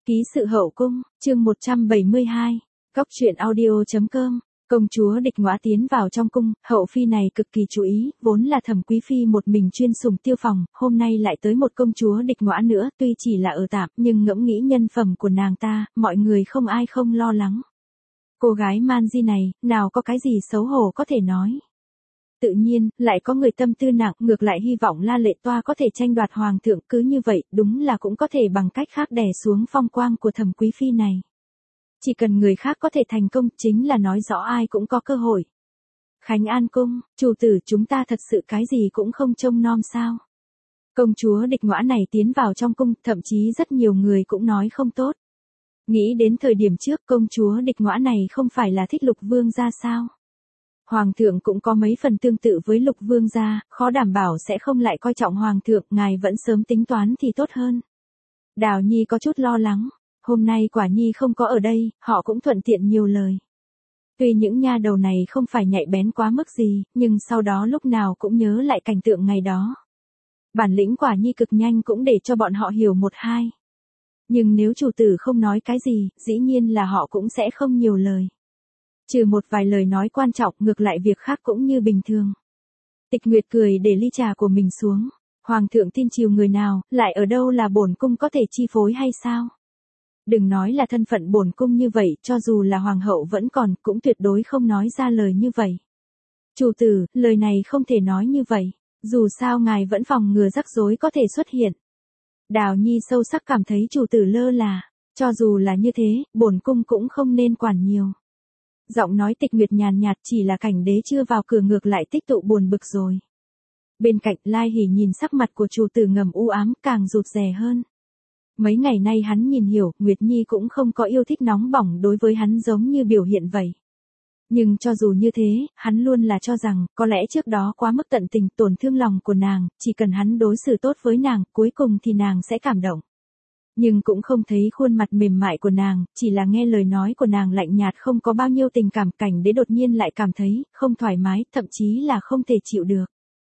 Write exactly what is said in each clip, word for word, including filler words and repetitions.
Ký sự hậu cung, chương một trăm bảy mươi hai, Cóc truyện audio chấm com. Công chúa địch ngõa tiến vào trong cung, hậu phi này cực kỳ chú ý, vốn là Thẩm quý phi một mình chuyên sủng Tiêu Phòng, hôm nay lại tới một công chúa địch ngõa nữa, tuy chỉ là ở tạm, nhưng ngẫm nghĩ nhân phẩm của nàng ta, mọi người không ai không lo lắng. Cô gái man di này, nào có cái gì xấu hổ có thể nói. Tự nhiên, lại có người tâm tư nặng, ngược lại hy vọng La Lệ Toa có thể tranh đoạt hoàng thượng, cứ như vậy, đúng là cũng có thể bằng cách khác đè xuống phong quang của Thẩm quý phi này. Chỉ cần người khác có thể thành công, chính là nói rõ ai cũng có cơ hội. Khánh An cung, chủ tử, chúng ta thật sự cái gì cũng không trông nom sao? Công chúa địch ngõa này tiến vào trong cung, thậm chí rất nhiều người cũng nói không tốt. Nghĩ đến thời điểm trước, công chúa địch ngõa này không phải là thích Lục Vương gia sao? Hoàng thượng cũng có mấy phần tương tự với Lục Vương gia, khó đảm bảo sẽ không lại coi trọng hoàng thượng, ngài vẫn sớm tính toán thì tốt hơn. Đào Nhi có chút lo lắng, hôm nay Quả Nhi không có ở đây, họ cũng thuận tiện nhiều lời. Tuy những nha đầu này không phải nhạy bén quá mức gì, nhưng sau đó lúc nào cũng nhớ lại cảnh tượng ngày đó. Bản lĩnh Quả Nhi cực nhanh cũng để cho bọn họ hiểu một hai. Nhưng nếu chủ tử không nói cái gì, dĩ nhiên là họ cũng sẽ không nhiều lời. Trừ một vài lời nói quan trọng, ngược lại việc khác cũng như bình thường. Tịch Nguyệt cười để ly trà của mình xuống. Hoàng thượng tin chiều người nào, lại ở đâu là bổn cung có thể chi phối hay sao? Đừng nói là thân phận bổn cung như vậy, cho dù là hoàng hậu vẫn còn, cũng tuyệt đối không nói ra lời như vậy. Chủ tử, lời này không thể nói như vậy. Dù sao ngài vẫn phòng ngừa rắc rối có thể xuất hiện. Đào Nhi sâu sắc cảm thấy chủ tử lơ là. Cho dù là như thế, bổn cung cũng không nên quản nhiều. Giọng nói Tịch Nguyệt nhàn nhạt, chỉ là Cảnh Đế chưa vào cửa ngược lại tích tụ buồn bực rồi. Bên cạnh Lai Hỉ nhìn sắc mặt của chủ tử ngầm u ám, càng rụt rè hơn. Mấy ngày nay hắn nhìn hiểu, Nguyệt Nhi cũng không có yêu thích nóng bỏng đối với hắn giống như biểu hiện vậy. Nhưng cho dù như thế, hắn luôn là cho rằng, có lẽ trước đó quá mức tận tình, tổn thương lòng của nàng, chỉ cần hắn đối xử tốt với nàng, cuối cùng thì nàng sẽ cảm động. Nhưng cũng không thấy khuôn mặt mềm mại của nàng, chỉ là nghe lời nói của nàng lạnh nhạt không có bao nhiêu tình cảm. Cảnh Đế đột nhiên lại cảm thấy, không thoải mái, thậm chí là không thể chịu được.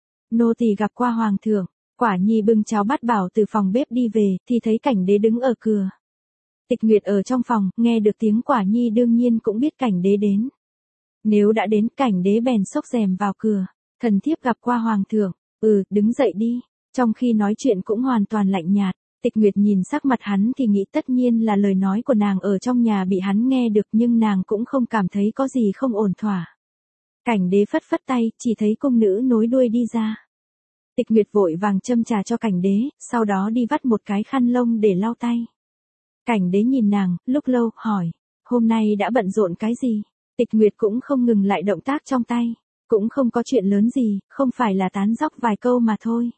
Nô tỳ gặp qua hoàng thượng. Quả Nhi bưng cháo bát bảo từ phòng bếp đi về, thì thấy Cảnh Đế đứng ở cửa. Tịch Nguyệt ở trong phòng, nghe được tiếng Quả Nhi đương nhiên cũng biết Cảnh Đế đến. Nếu đã đến, Cảnh Đế bèn xốc rèm vào cửa. Thần thiếp gặp qua hoàng thượng. Ừ, đứng dậy đi. Trong khi nói chuyện cũng hoàn toàn lạnh nhạt. Tịch Nguyệt nhìn sắc mặt hắn thì nghĩ tất nhiên là lời nói của nàng ở trong nhà bị hắn nghe được, nhưng nàng cũng không cảm thấy có gì không ổn thỏa. Cảnh Đế phất phất tay, chỉ thấy cung nữ nối đuôi đi ra. Tịch Nguyệt vội vàng châm trà cho Cảnh Đế, sau đó đi vắt một cái khăn lông để lau tay. Cảnh Đế nhìn nàng, lúc lâu, hỏi, hôm nay đã bận rộn cái gì? Tịch Nguyệt cũng không ngừng lại động tác trong tay, cũng không có chuyện lớn gì, không phải là tán dóc vài câu mà thôi.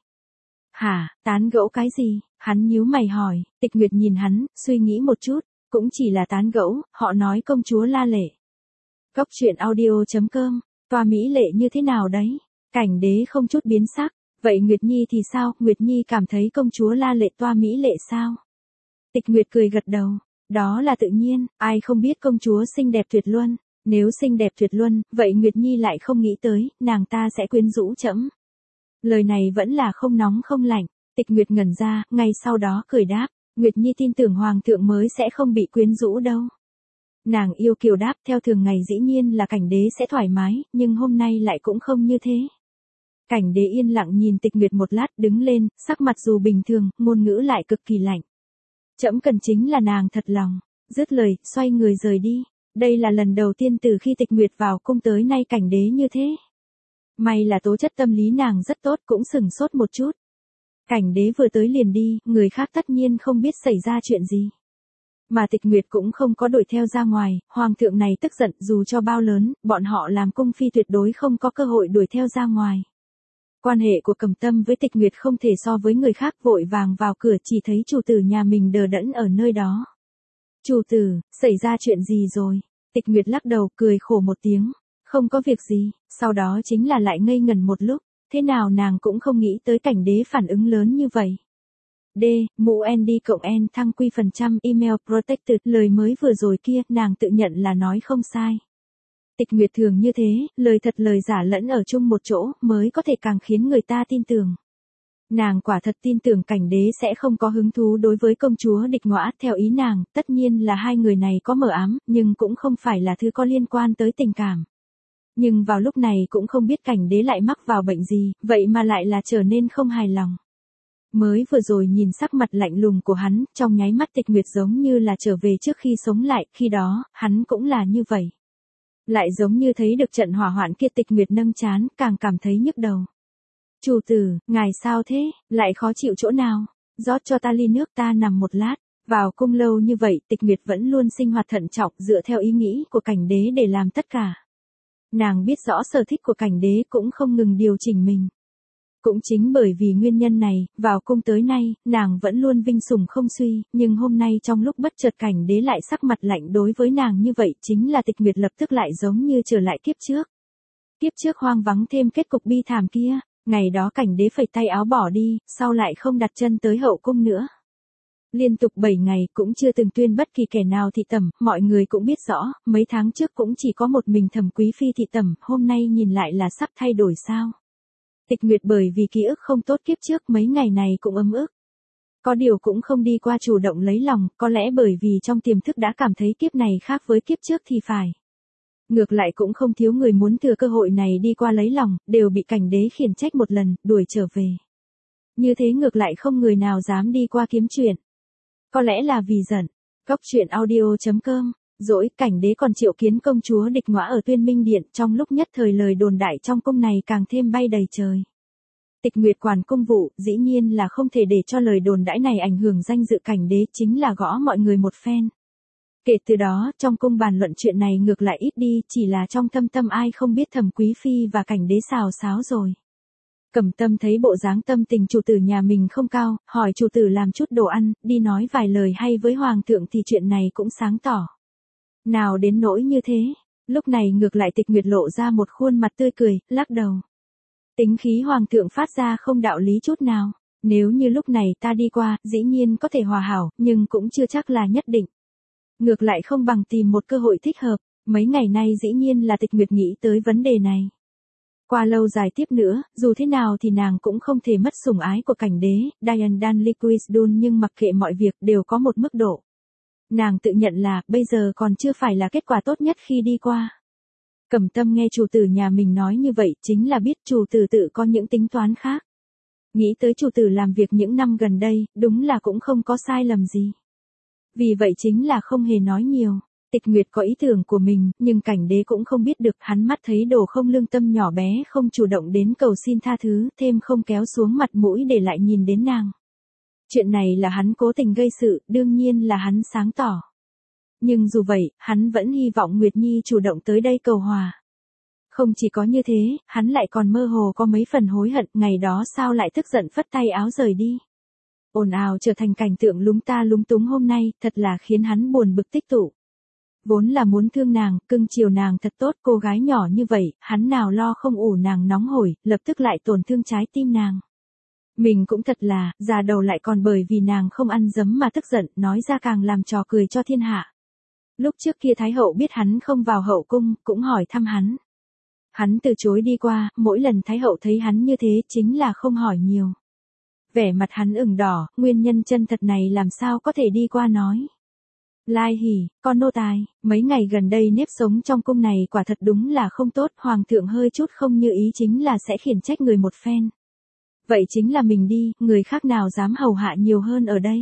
Hả, tán gẫu cái gì? Hắn nhíu mày hỏi. Tịch Nguyệt nhìn hắn, suy nghĩ một chút, cũng chỉ là tán gẫu, họ nói công chúa La Lệ. Cóc truyện audio chấm com, Toa mỹ lệ như thế nào đấy? Cảnh Đế không chút biến sắc. Vậy Nguyệt Nhi thì sao? Nguyệt Nhi cảm thấy công chúa La Lệ toa mỹ lệ sao? Tịch Nguyệt cười gật đầu. Đó là tự nhiên, ai không biết công chúa xinh đẹp tuyệt luân. Nếu xinh đẹp tuyệt luân, vậy Nguyệt Nhi lại không nghĩ tới, nàng ta sẽ quyến rũ trẫm. Lời này vẫn là không nóng không lạnh. Tịch Nguyệt ngẩn ra, ngay sau đó cười đáp. Nguyệt Nhi tin tưởng hoàng thượng mới sẽ không bị quyến rũ đâu. Nàng yêu kiều đáp, theo thường ngày dĩ nhiên là Cảnh Đế sẽ thoải mái, nhưng hôm nay lại cũng không như thế. Cảnh Đế yên lặng nhìn Tịch Nguyệt một lát, đứng lên, sắc mặt dù bình thường, ngôn ngữ lại cực kỳ lạnh. Trẫm cần chính là nàng thật lòng. Dứt lời, xoay người rời đi. Đây là lần đầu tiên từ khi Tịch Nguyệt vào cung tới nay Cảnh Đế như thế. May là tố chất tâm lý nàng rất tốt, cũng sửng sốt một chút. Cảnh Đế vừa tới liền đi, người khác tất nhiên không biết xảy ra chuyện gì. Mà Tịch Nguyệt cũng không có đuổi theo ra ngoài, hoàng thượng này tức giận, dù cho bao lớn, bọn họ làm cung phi tuyệt đối không có cơ hội đuổi theo ra ngoài. Quan hệ của Cẩm Tâm với Tịch Nguyệt không thể so với người khác, vội vàng vào cửa chỉ thấy chủ tử nhà mình đờ đẫn ở nơi đó. Chủ tử, xảy ra chuyện gì rồi? Tịch Nguyệt lắc đầu cười khổ một tiếng. Không có việc gì, sau đó chính là lại ngây ngẩn một lúc, thế nào nàng cũng không nghĩ tới Cảnh Đế phản ứng lớn như vậy. D, mũ N D cộng N thăng quy phần trăm email protected, lời mới vừa rồi kia, nàng tự nhận là nói không sai. Tịch Nguyệt thường như thế, lời thật lời giả lẫn ở chung một chỗ, mới có thể càng khiến người ta tin tưởng. Nàng quả thật tin tưởng cảnh đế sẽ không có hứng thú đối với công chúa địch ngõa, theo ý nàng, tất nhiên là hai người này có mờ ám, nhưng cũng không phải là thứ có liên quan tới tình cảm. Nhưng vào lúc này cũng không biết cảnh đế lại mắc vào bệnh gì, vậy mà lại là trở nên không hài lòng. Mới vừa rồi nhìn sắc mặt lạnh lùng của hắn, trong nháy mắt Tịch Nguyệt giống như là trở về trước khi sống lại, khi đó, hắn cũng là như vậy. Lại giống như thấy được trận hỏa hoạn kia, Tịch Nguyệt nâng trán, càng cảm thấy nhức đầu. Chủ tử, ngài sao thế, lại khó chịu chỗ nào? Rót cho ta ly nước, ta nằm một lát. Vào cung lâu như vậy, Tịch Nguyệt vẫn luôn sinh hoạt thận trọng dựa theo ý nghĩ của cảnh đế để làm tất cả. Nàng biết rõ sở thích của cảnh đế cũng không ngừng điều chỉnh mình. Cũng chính bởi vì nguyên nhân này, vào cung tới nay, nàng vẫn luôn vinh sủng không suy, nhưng hôm nay trong lúc bất chợt cảnh đế lại sắc mặt lạnh đối với nàng như vậy, chính là Tịch Nguyệt lập tức lại giống như trở lại kiếp trước. Kiếp trước hoang vắng thêm kết cục bi thảm kia, ngày đó cảnh đế phẩy tay áo bỏ đi, sau lại không đặt chân tới hậu cung nữa. Liên tục bảy ngày cũng chưa từng tuyên bất kỳ kẻ nào thị tẩm, mọi người cũng biết rõ, mấy tháng trước cũng chỉ có một mình Thẩm Quý Phi thị tẩm, hôm nay nhìn lại là sắp thay đổi sao. Tịch Nguyệt bởi vì ký ức không tốt kiếp trước mấy ngày này cũng ấm ức. Có điều cũng không đi qua chủ động lấy lòng, có lẽ bởi vì trong tiềm thức đã cảm thấy kiếp này khác với kiếp trước thì phải. Ngược lại cũng không thiếu người muốn thừa cơ hội này đi qua lấy lòng, đều bị cảnh đế khiển trách một lần, đuổi trở về. Như thế ngược lại không người nào dám đi qua kiếm chuyện. Có lẽ là vì giận. Cóc truyện audio chấm com. Dỗi, cảnh đế còn triệu kiến công chúa địch ngõa ở Tuyên Minh Điện, trong lúc nhất thời lời đồn đại trong cung này càng thêm bay đầy trời. Tịch Nguyệt quản công vụ, dĩ nhiên là không thể để cho lời đồn đãi này ảnh hưởng danh dự cảnh đế, chính là gõ mọi người một phen. Kể từ đó, trong cung bàn luận chuyện này ngược lại ít đi, chỉ là trong thâm tâm ai không biết Thẩm Quý Phi và cảnh đế xào xáo rồi. Cẩm Tâm thấy bộ dáng tâm tình chủ tử nhà mình không cao, hỏi chủ tử làm chút đồ ăn, đi nói vài lời hay với hoàng thượng thì chuyện này cũng sáng tỏ. Nào đến nỗi như thế, lúc này ngược lại Tịch Nguyệt lộ ra một khuôn mặt tươi cười, lắc đầu. Tính khí hoàng thượng phát ra không đạo lý chút nào, nếu như lúc này ta đi qua, dĩ nhiên có thể hòa hảo, nhưng cũng chưa chắc là nhất định. Ngược lại không bằng tìm một cơ hội thích hợp, mấy ngày nay dĩ nhiên là Tịch Nguyệt nghĩ tới vấn đề này. Qua lâu dài tiếp nữa, dù thế nào thì nàng cũng không thể mất sủng ái của cảnh đế, Diane Danliquisdun, nhưng mặc kệ mọi việc đều có một mức độ. Nàng tự nhận là, bây giờ còn chưa phải là kết quả tốt nhất khi đi qua. Cẩm Tâm nghe chủ tử nhà mình nói như vậy, chính là biết chủ tử tự có những tính toán khác. Nghĩ tới chủ tử làm việc những năm gần đây, đúng là cũng không có sai lầm gì. Vì vậy chính là không hề nói nhiều. Tịch Nguyệt có ý tưởng của mình, nhưng cảnh đế cũng không biết được, hắn mắt thấy đồ không lương tâm nhỏ bé không chủ động đến cầu xin tha thứ, thêm không kéo xuống mặt mũi để lại nhìn đến nàng. Chuyện này là hắn cố tình gây sự, đương nhiên là hắn sáng tỏ. Nhưng dù vậy, hắn vẫn hy vọng Nguyệt Nhi chủ động tới đây cầu hòa. Không chỉ có như thế, hắn lại còn mơ hồ có mấy phần hối hận, ngày đó sao lại tức giận phất tay áo rời đi. Ồn ào trở thành cảnh tượng lúng ta lúng túng hôm nay, thật là khiến hắn buồn bực tích tụ. Vốn là muốn thương nàng, cưng chiều nàng thật tốt, cô gái nhỏ như vậy, hắn nào lo không ủ nàng nóng hổi, lập tức lại tổn thương trái tim nàng. Mình cũng thật là, già đầu lại còn bởi vì nàng không ăn dấm mà tức giận, nói ra càng làm trò cười cho thiên hạ. Lúc trước kia Thái hậu biết hắn không vào hậu cung, cũng hỏi thăm hắn. Hắn từ chối đi qua, mỗi lần Thái hậu thấy hắn như thế chính là không hỏi nhiều. Vẻ mặt hắn ửng đỏ, nguyên nhân chân thật này làm sao có thể đi qua nói. Lai Hỉ, con nô tài, mấy ngày gần đây nếp sống trong cung này quả thật đúng là không tốt, hoàng thượng hơi chút không như ý chính là sẽ khiển trách người một phen. Vậy chính là mình đi, người khác nào dám hầu hạ nhiều hơn ở đây.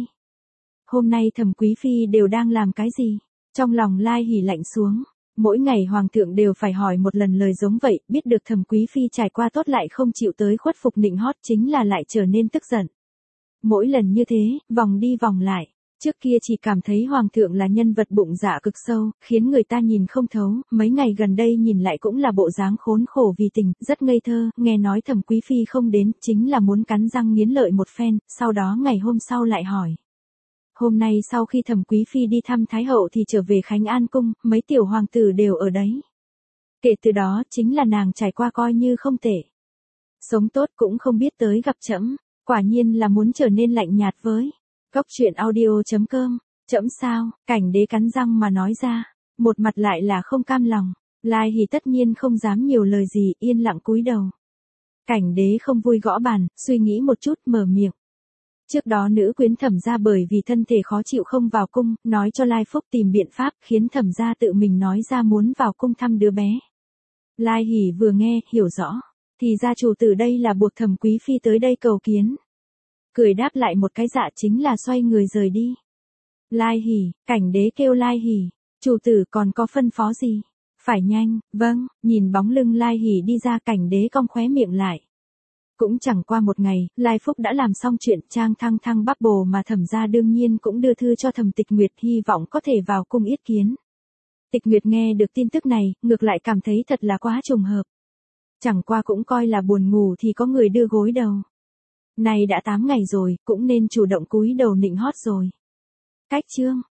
Hôm nay Thẩm Quý Phi đều đang làm cái gì? Trong lòng Lai Hỉ lạnh xuống, mỗi ngày hoàng thượng đều phải hỏi một lần lời giống vậy, biết được Thẩm Quý Phi trải qua tốt lại không chịu tới khuất phục nịnh hót chính là lại trở nên tức giận. Mỗi lần như thế, vòng đi vòng lại. Trước kia chỉ cảm thấy hoàng thượng là nhân vật bụng dạ cực sâu, khiến người ta nhìn không thấu, mấy ngày gần đây nhìn lại cũng là bộ dáng khốn khổ vì tình, rất ngây thơ, nghe nói Thẩm Quý Phi không đến, chính là muốn cắn răng nghiến lợi một phen, sau đó ngày hôm sau lại hỏi. Hôm nay sau khi Thẩm Quý Phi đi thăm Thái hậu thì trở về Khánh An cung, mấy tiểu hoàng tử đều ở đấy. Kể từ đó, chính là nàng trải qua coi như không tệ. Sống tốt cũng không biết tới gặp trẫm, quả nhiên là muốn trở nên lạnh nhạt với. Cóc truyện audio chấm com, trẫm sao, cảnh đế cắn răng mà nói ra, một mặt lại là không cam lòng, Lai Hỉ tất nhiên không dám nhiều lời gì, yên lặng cúi đầu. Cảnh đế không vui gõ bàn, suy nghĩ một chút mở miệng. Trước đó nữ quyến Thẩm gia bởi vì thân thể khó chịu không vào cung, nói cho Lai Phúc tìm biện pháp, khiến Thẩm gia tự mình nói ra muốn vào cung thăm đứa bé. Lai Hỷ vừa nghe, hiểu rõ. Thì ra chủ tử đây là buộc Thẩm quý phi tới đây cầu kiến. Cười đáp lại một cái dạ chính là xoay người rời đi. Lai Hỷ, cảnh đế kêu Lai Hỷ, chủ tử còn có phân phó gì? Phải nhanh, vâng, nhìn bóng lưng Lai Hỷ đi ra, cảnh đế cong khóe miệng lại. Cũng chẳng qua một ngày, Lai Phúc đã làm xong chuyện trang thăng thăng bắp bồ mà Thẩm gia đương nhiên cũng đưa thư cho Thẩm Tịch Nguyệt, hy vọng có thể vào cung yết kiến. Tịch Nguyệt nghe được tin tức này, ngược lại cảm thấy thật là quá trùng hợp. Chẳng qua cũng coi là buồn ngủ thì có người đưa gối đầu. Này đã tám ngày rồi, cũng nên chủ động cúi đầu nịnh hót rồi. Cách chương